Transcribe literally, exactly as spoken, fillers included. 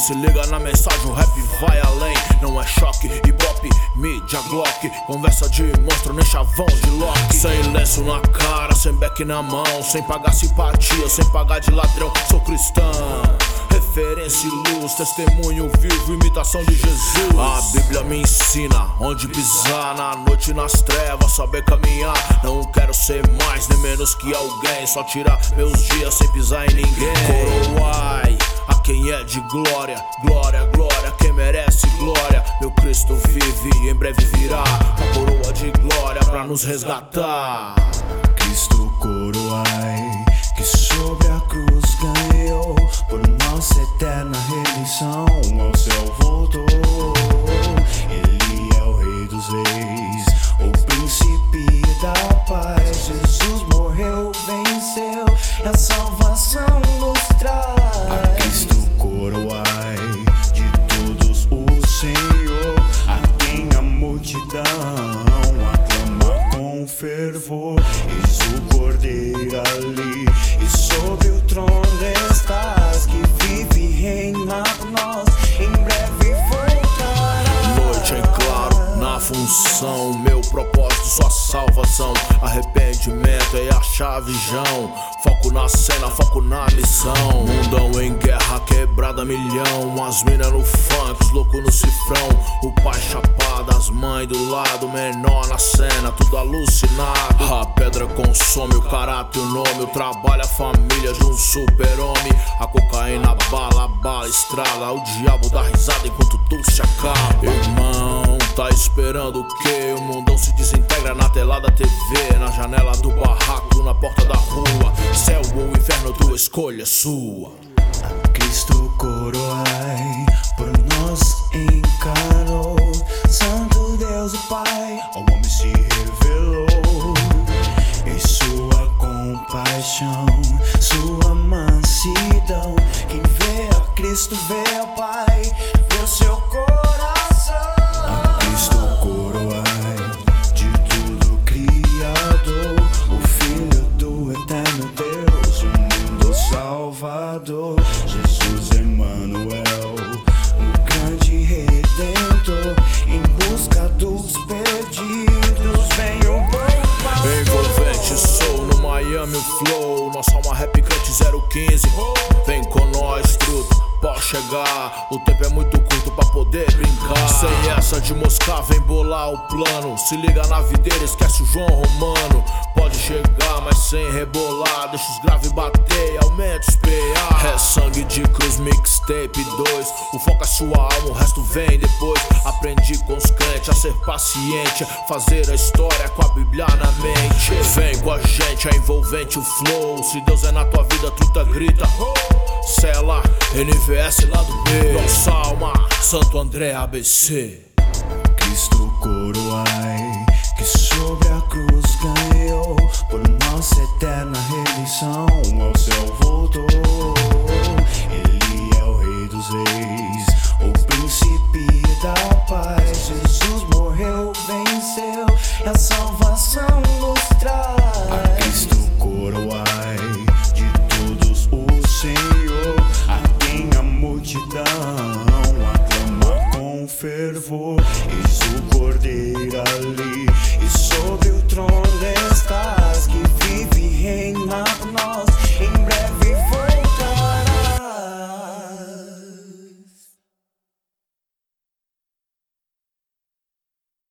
Se liga na mensagem, o rap vai além. Não é choque, hip hop, mídia, glock. Conversa de monstro, nem chavão de Loki. Sem lenço na cara, sem beck na mão. Sem pagar simpatia, sem pagar de ladrão. Sou cristão, referência e luz, testemunho vivo, imitação de Jesus. A Bíblia me ensina onde pisar, na noite nas trevas, saber caminhar. Não quero ser mais nem menos que alguém, só tirar meus dias sem pisar em ninguém. Coroai a quem é de glória, glória, glória, quem merece glória. Meu Cristo vive e em breve virá uma coroa de glória pra nos resgatar. Cristo coroai, que sobre a cruz ganhou, por nossa eterna redenção ao céu voltou. Ele é o Rei dos Reis, o príncipe da paz. Jesus morreu, venceu, e a salvação nos traz. A Cristo coroai, de todos o Senhor, a quem a multidão aclama com fervor. Eis o Cordeiro ali, e sobre o trono estás, que vive e reina por nós, em breve voltará. Noite em claro, na função, meu propósito, sua salvação. Arrependimento é a chave, João. Foco na cena, foco na missão. Mundão em guerra, quebrada milhão. As minas no funk, os loucos no cifrão. O pai chapado, as mães do lado. Menor na cena, tudo alucinado. A pedra consome o caráter e o nome. O trabalho, a família de um super-homem. A cocaína bala, a bala estrala. O diabo dá risada enquanto tudo se acaba. Irmão, tá esperando o quê? O mundão se desintegra na tela da T V, na janela do barraco, na porta da rua. Céu ou inferno, tua escolha é sua. A Cristo coroai, por nós encarou. Santo Deus o Pai, ao homem se revelou. Em sua compaixão, sua mansidão, quem vê a Cristo vê ao Pai, vê o seu coração. A Cristo coroai, de tudo criador, o Filho do eterno Deus, o mundo salvador. Jesus Emmanuel, o grande redentor, em busca dos perdidos, vem o bom Envolvente, sou no Miami Flow. Nossa alma rap crente zero quinze. Vem com nós, truto, pode chegar. O tempo é muito curto pra poder brincar. Sem essa de moscar, vem bolar o plano. Se liga na videira, esquece o João Romano. Pode chegar, mas sem rebolar. Deixa os graves bater e aumenta os P A. É sangue de cruz, mixtape dois. O foco é sua alma, o resto vem depois. Aprendi com os crentes a ser paciente, a fazer a história com a Bíblia na mente. Vem com a gente, é envolvente o flow. Se Deus é na tua vida, truta grita. Cela, N V S lado B. Nossa alma, Santo André A B C. Cristo coroai, que sobre a cruz ganhou, por nossa eterna redenção ao céu voltou. Ele é o Rei dos Reis, o príncipe da paz. Jesus morreu, venceu, e a salvação